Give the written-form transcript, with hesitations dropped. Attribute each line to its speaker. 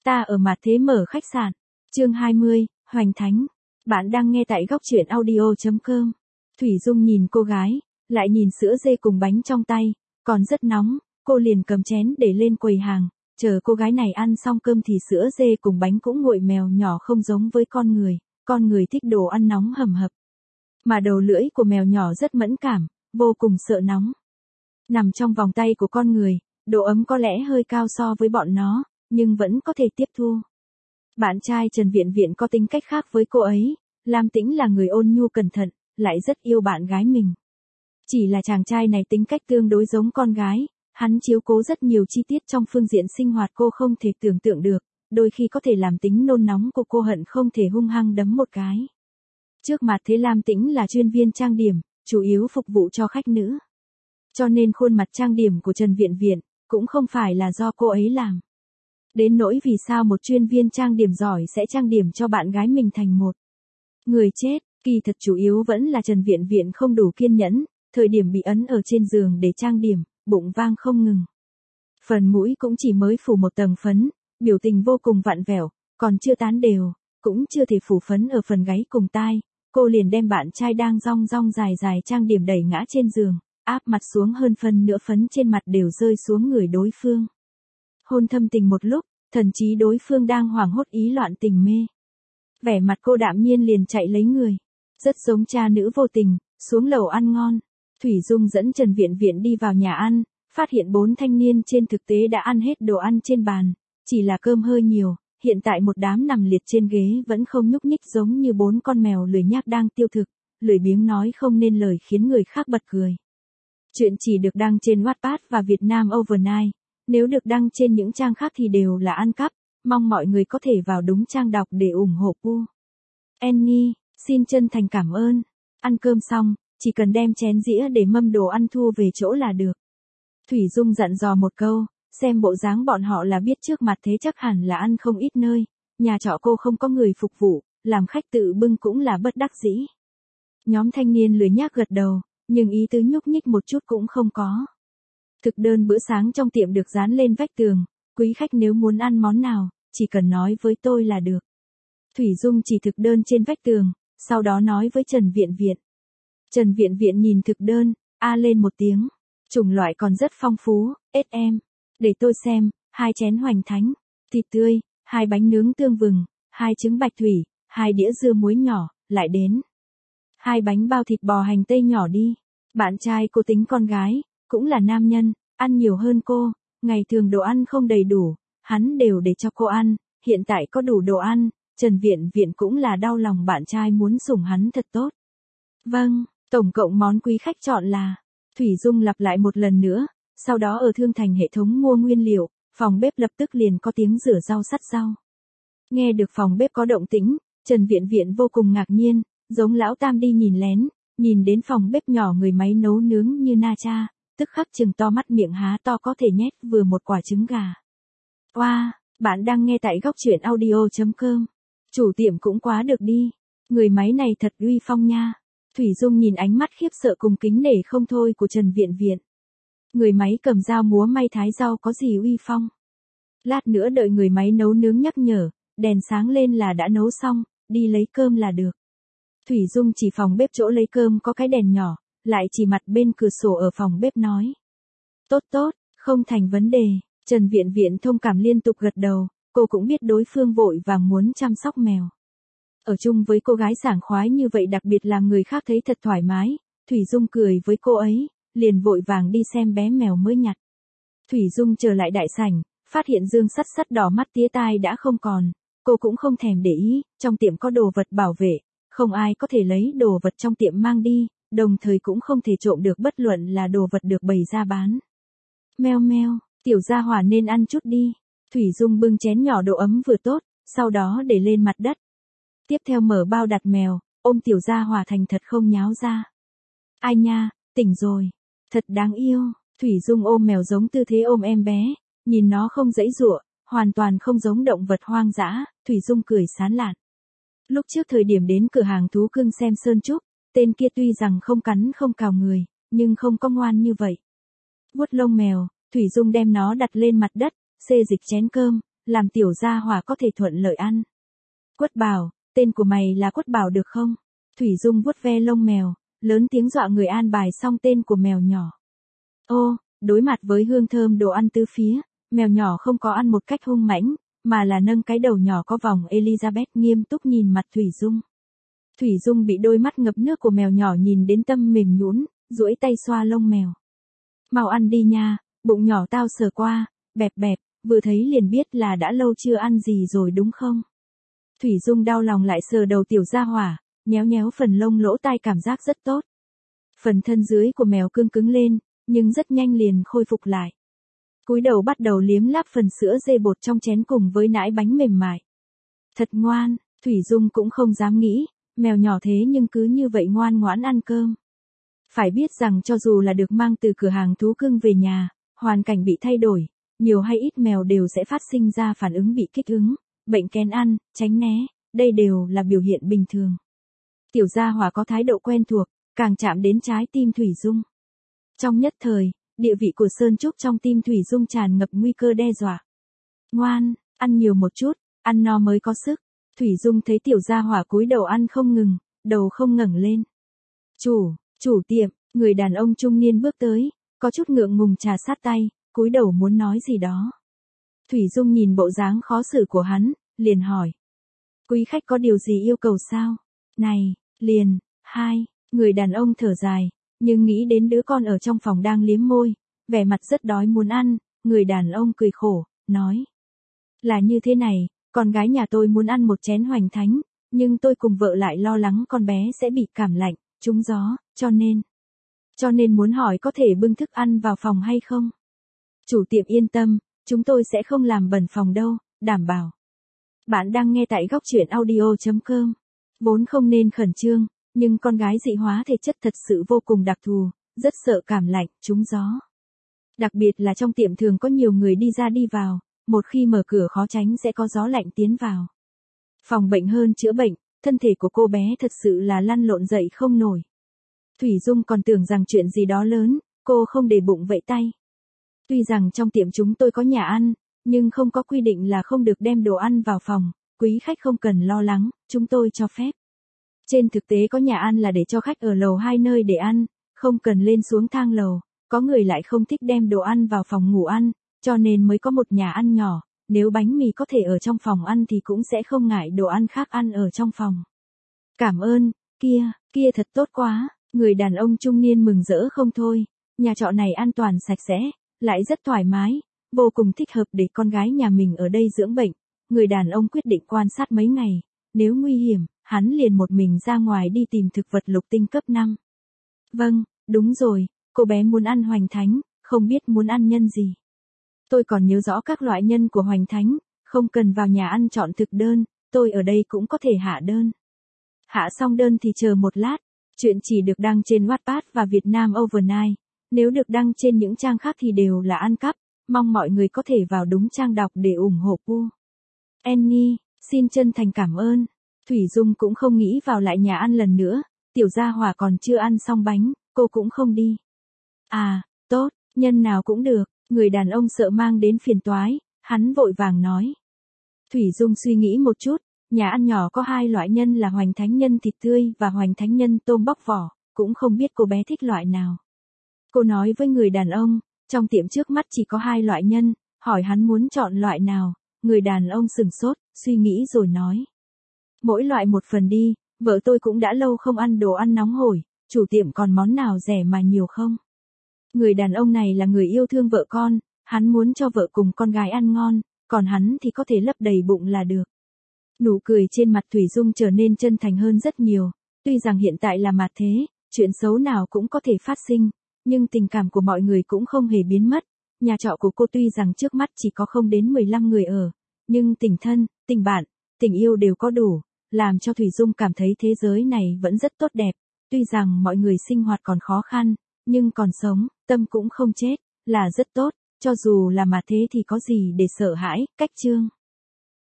Speaker 1: Ta ở mặt thế mở khách sạn. Chương 20, Hoành Thánh. Bạn đang nghe tại góc truyện audio.com. Thủy Dung nhìn cô gái, lại nhìn sữa dê cùng bánh trong tay, còn rất nóng, cô liền cầm chén để lên quầy hàng, chờ cô gái này ăn xong cơm thì sữa dê cùng bánh cũng nguội. Mèo nhỏ không giống với con người thích đồ ăn nóng hầm hập. Mà đầu lưỡi của mèo nhỏ rất mẫn cảm, vô cùng sợ nóng. Nằm trong vòng tay của con người, độ ấm có lẽ hơi cao so với bọn nó, nhưng vẫn có thể tiếp thu. Bạn trai Trần Viện Viện có tính cách khác với cô ấy, Lam Tĩnh là người ôn nhu cẩn thận, lại rất yêu bạn gái mình. Chỉ là chàng trai này tính cách tương đối giống con gái, hắn chiếu cố rất nhiều chi tiết trong phương diện sinh hoạt cô không thể tưởng tượng được, đôi khi có thể làm tính nôn nóng của cô hận không thể hung hăng đấm một cái. Trước mặt thế Lam Tĩnh là chuyên viên trang điểm, chủ yếu phục vụ cho khách nữ. Cho nên khuôn mặt trang điểm của Trần Viện Viện cũng không phải là do cô ấy làm. Đến nỗi vì sao một chuyên viên trang điểm giỏi sẽ trang điểm cho bạn gái mình thành một người chết, kỳ thật chủ yếu vẫn là Trần Viện Viện không đủ kiên nhẫn, thời điểm bị ấn ở trên giường để trang điểm, bụng vang không ngừng. Phần mũi cũng chỉ mới phủ một tầng phấn, biểu tình vô cùng vặn vẹo, còn chưa tán đều, cũng chưa thể phủ phấn ở phần gáy cùng tai, cô liền đem bạn trai đang rong rong dài dài trang điểm đẩy ngã trên giường, áp mặt xuống, hơn phân nửa phấn trên mặt đều rơi xuống người đối phương. Hôn thâm tình một lúc, thần trí đối phương đang hoảng hốt ý loạn tình mê. Vẻ mặt cô đạm nhiên liền chạy lấy người. Rất giống cha nữ vô tình, xuống lầu ăn ngon. Thủy Dung dẫn Trần Viện Viện đi vào nhà ăn, phát hiện 4 thanh niên trên thực tế đã ăn hết đồ ăn trên bàn, chỉ là cơm hơi nhiều, hiện tại một đám nằm liệt trên ghế vẫn không nhúc nhích giống như 4 con mèo lười nhác đang tiêu thực, lười biếng nói không nên lời khiến người khác bật cười. Chuyện chỉ được đăng trên Wattpad và Việt Nam Overnight. Nếu được đăng trên những trang khác thì đều là ăn cắp, mong mọi người có thể vào đúng trang đọc để ủng hộ Pu. Annie, xin chân thành cảm ơn. Ăn cơm xong, chỉ cần đem chén dĩa để mâm đồ ăn thu về chỗ là được. Thủy Dung dặn dò một câu, xem bộ dáng bọn họ là biết trước mặt thế chắc hẳn là ăn không ít nơi, nhà trọ cô không có người phục vụ, làm khách tự bưng cũng là bất đắc dĩ. Nhóm thanh niên lười nhác gật đầu, nhưng ý tứ nhúc nhích một chút cũng không có. Thực đơn bữa sáng trong tiệm được dán lên vách tường, quý khách nếu muốn ăn món nào, chỉ cần nói với tôi là được. Thủy Dung chỉ thực đơn trên vách tường, sau đó nói với Trần Viện Viện. Trần Viện Viện nhìn thực đơn, lên một tiếng. Chủng loại còn rất phong phú, SM. Để tôi xem, 2 chén hoành thánh, thịt tươi, 2 bánh nướng tương vừng, 2 trứng bạch thủy, 2 đĩa dưa muối nhỏ, lại đến 2 bánh bao thịt bò hành tây nhỏ đi. Bạn trai cô tính con gái, cũng là nam nhân, ăn nhiều hơn cô, ngày thường đồ ăn không đầy đủ, hắn đều để cho cô ăn, hiện tại có đủ đồ ăn, Trần Viện Viện cũng là đau lòng bạn trai muốn sủng hắn thật tốt. Vâng, tổng cộng món quý khách chọn là, Thủy Dung lặp lại một lần nữa, sau đó ở Thương Thành hệ thống mua nguyên liệu, phòng bếp lập tức liền có tiếng rửa rau sắt rau. Nghe được phòng bếp có động tĩnh, Trần Viện Viện vô cùng ngạc nhiên, giống lão tam đi nhìn lén, nhìn đến phòng bếp nhỏ người máy nấu nướng như na cha, tức khắc trừng to mắt miệng há to có thể nhét vừa một quả trứng gà. Wow, bạn đang nghe tại góc truyện audio.com. Chủ tiệm cũng quá được đi, người máy này thật uy phong nha. Thủy Dung nhìn ánh mắt khiếp sợ cùng kính nể không thôi của Trần Viện Viện. Người máy cầm dao múa may thái rau có gì uy phong. Lát nữa đợi người máy nấu nướng nhắc nhở, đèn sáng lên là đã nấu xong, đi lấy cơm là được. Thủy Dung chỉ phòng bếp chỗ lấy cơm có cái đèn nhỏ, lại chỉ mặt bên cửa sổ ở phòng bếp nói. Tốt tốt, không thành vấn đề. Trần Viện Viện thông cảm liên tục gật đầu, cô cũng biết đối phương vội vàng muốn chăm sóc mèo. Ở chung với cô gái sảng khoái như vậy đặc biệt làm người khác thấy thật thoải mái, Thủy Dung cười với cô ấy, liền vội vàng đi xem bé mèo mới nhặt. Thủy Dung trở lại đại sảnh, phát hiện dương sắt sắt đỏ mắt tía tai đã không còn, cô cũng không thèm để ý, trong tiệm có đồ vật bảo vệ, không ai có thể lấy đồ vật trong tiệm mang đi, đồng thời cũng không thể trộm được bất luận là đồ vật được bày ra bán. Meo meo, tiểu gia hỏa nên ăn chút đi. Thủy Dung bưng chén nhỏ độ ấm vừa tốt, sau đó để lên mặt đất. Tiếp theo mở bao đặt mèo, ôm tiểu gia hỏa thành thật không nháo ra. Ai nha, tỉnh rồi. Thật đáng yêu. Thủy Dung ôm mèo giống tư thế ôm em bé, nhìn nó không giãy giụa, hoàn toàn không giống động vật hoang dã, Thủy Dung cười sán lạn. Lúc trước thời điểm đến cửa hàng thú cưng xem Sơn Trúc, tên kia tuy rằng không cắn không cào người, nhưng không có ngoan như vậy. Vuốt lông mèo, Thủy Dung đem nó đặt lên mặt đất, xê dịch chén cơm, làm tiểu gia hỏa có thể thuận lợi ăn. Quất Bảo, tên của mày là Quất Bảo được không? Thủy Dung vuốt ve lông mèo, lớn tiếng dọa người an bài xong tên của mèo nhỏ. Ô, đối mặt với hương thơm đồ ăn tứ phía, mèo nhỏ không có ăn một cách hung mãnh, mà là nâng cái đầu nhỏ có vòng Elizabeth nghiêm túc nhìn mặt Thủy Dung. Thủy Dung bị đôi mắt ngập nước của mèo nhỏ nhìn đến tâm mềm nhũn, duỗi tay xoa lông mèo. Mau ăn đi nha, bụng nhỏ tao sờ qua, bẹp bẹp, vừa thấy liền biết là đã lâu chưa ăn gì rồi đúng không? Thủy Dung đau lòng lại sờ đầu tiểu gia hỏa, nhéo nhéo phần lông lỗ tai cảm giác rất tốt. Phần thân dưới của mèo cương cứng lên, nhưng rất nhanh liền khôi phục lại. Cúi đầu bắt đầu liếm láp phần sữa dê bột trong chén cùng với nãi bánh mềm mại. Thật ngoan, Thủy Dung cũng không dám nghĩ, mèo nhỏ thế nhưng cứ như vậy ngoan ngoãn ăn cơm. Phải biết rằng cho dù là được mang từ cửa hàng thú cưng về nhà, hoàn cảnh bị thay đổi, nhiều hay ít mèo đều sẽ phát sinh ra phản ứng bị kích ứng, bệnh kén ăn, tránh né, đây đều là biểu hiện bình thường. Tiểu gia hỏa có thái độ quen thuộc, càng chạm đến trái tim Thủy Dung. Trong nhất thời, địa vị của Sơn Trúc trong tim Thủy Dung tràn ngập nguy cơ đe dọa. Ngoan, ăn nhiều một chút, ăn no mới có sức. Thủy Dung thấy tiểu gia hỏa cúi đầu ăn không ngừng, đầu không ngẩng lên. Chủ tiệm, người đàn ông trung niên bước tới, có chút ngượng ngùng trà sát tay, cúi đầu muốn nói gì đó. Thủy Dung nhìn bộ dáng khó xử của hắn, liền hỏi. Quý khách có điều gì yêu cầu sao? Này, người đàn ông thở dài, nhưng nghĩ đến đứa con ở trong phòng đang liếm môi, vẻ mặt rất đói muốn ăn, người đàn ông cười khổ, nói. Là như thế này, con gái nhà tôi muốn ăn một chén hoành thánh, nhưng tôi cùng vợ lại lo lắng con bé sẽ bị cảm lạnh, trúng gió, cho nên muốn hỏi có thể bưng thức ăn vào phòng hay không? Chủ tiệm yên tâm, chúng tôi sẽ không làm bẩn phòng đâu, đảm bảo. Bạn đang nghe tại góc truyện audio.com. Vốn không nên khẩn trương, nhưng con gái dị hóa thể chất thật sự vô cùng đặc thù, rất sợ cảm lạnh, trúng gió. Đặc biệt là trong tiệm thường có nhiều người đi ra đi vào, một khi mở cửa khó tránh sẽ có gió lạnh tiến vào. Phòng bệnh hơn chữa bệnh, thân thể của cô bé thật sự là lăn lộn dậy không nổi. Thủy Dung còn tưởng rằng chuyện gì đó lớn, cô không để bụng vẫy tay. Tuy rằng trong tiệm chúng tôi có nhà ăn, nhưng không có quy định là không được đem đồ ăn vào phòng, quý khách không cần lo lắng, chúng tôi cho phép. Trên thực tế có nhà ăn là để cho khách ở lầu 2 nơi để ăn, không cần lên xuống thang lầu, có người lại không thích đem đồ ăn vào phòng ngủ ăn, cho nên mới có một nhà ăn nhỏ, nếu bánh mì có thể ở trong phòng ăn thì cũng sẽ không ngại đồ ăn khác ăn ở trong phòng. Cảm ơn, kia thật tốt quá, người đàn ông trung niên mừng rỡ không thôi, nhà trọ này an toàn sạch sẽ, lại rất thoải mái, vô cùng thích hợp để con gái nhà mình ở đây dưỡng bệnh. Người đàn ông quyết định quan sát mấy ngày, nếu nguy hiểm, hắn liền một mình ra ngoài đi tìm thực vật lục tinh cấp 5. Vâng, đúng rồi, cô bé muốn ăn hoành thánh, không biết muốn ăn nhân gì. Tôi còn nhớ rõ các loại nhân của hoành thánh, không cần vào nhà ăn chọn thực đơn, tôi ở đây cũng có thể hạ đơn. Hạ xong đơn thì chờ một lát, chuyện chỉ được đăng trên Wattpad và Việt Nam Overnight, nếu được đăng trên những trang khác thì đều là ăn cắp, mong mọi người có thể vào đúng trang đọc để ủng hộ Pu. Annie, xin chân thành cảm ơn. Thủy Dung cũng không nghĩ vào lại nhà ăn lần nữa, tiểu gia hỏa còn chưa ăn xong bánh, cô cũng không đi. À, tốt, nhân nào cũng được, người đàn ông sợ mang đến phiền toái, hắn vội vàng nói. Thủy Dung suy nghĩ một chút, nhà ăn nhỏ có 2 loại nhân là hoành thánh nhân thịt tươi và hoành thánh nhân tôm bóc vỏ, cũng không biết cô bé thích loại nào. Cô nói với người đàn ông, trong tiệm trước mắt chỉ có 2 loại nhân, hỏi hắn muốn chọn loại nào, người đàn ông sừng sốt, suy nghĩ rồi nói. Mỗi loại một phần đi, vợ tôi cũng đã lâu không ăn đồ ăn nóng hổi, chủ tiệm còn món nào rẻ mà nhiều không? Người đàn ông này là người yêu thương vợ con, hắn muốn cho vợ cùng con gái ăn ngon, còn hắn thì có thể lấp đầy bụng là được. Nụ cười trên mặt Thủy Dung trở nên chân thành hơn rất nhiều, tuy rằng hiện tại là mặt thế, chuyện xấu nào cũng có thể phát sinh, nhưng tình cảm của mọi người cũng không hề biến mất. Nhà trọ của cô tuy rằng trước mắt chỉ có không đến 15 người ở, nhưng tình thân, tình bạn, tình yêu đều có đủ, làm cho Thủy Dung cảm thấy thế giới này vẫn rất tốt đẹp. Tuy rằng mọi người sinh hoạt còn khó khăn, nhưng còn sống, tâm cũng không chết, là rất tốt, cho dù là mà thế thì có gì để sợ hãi, cách chương.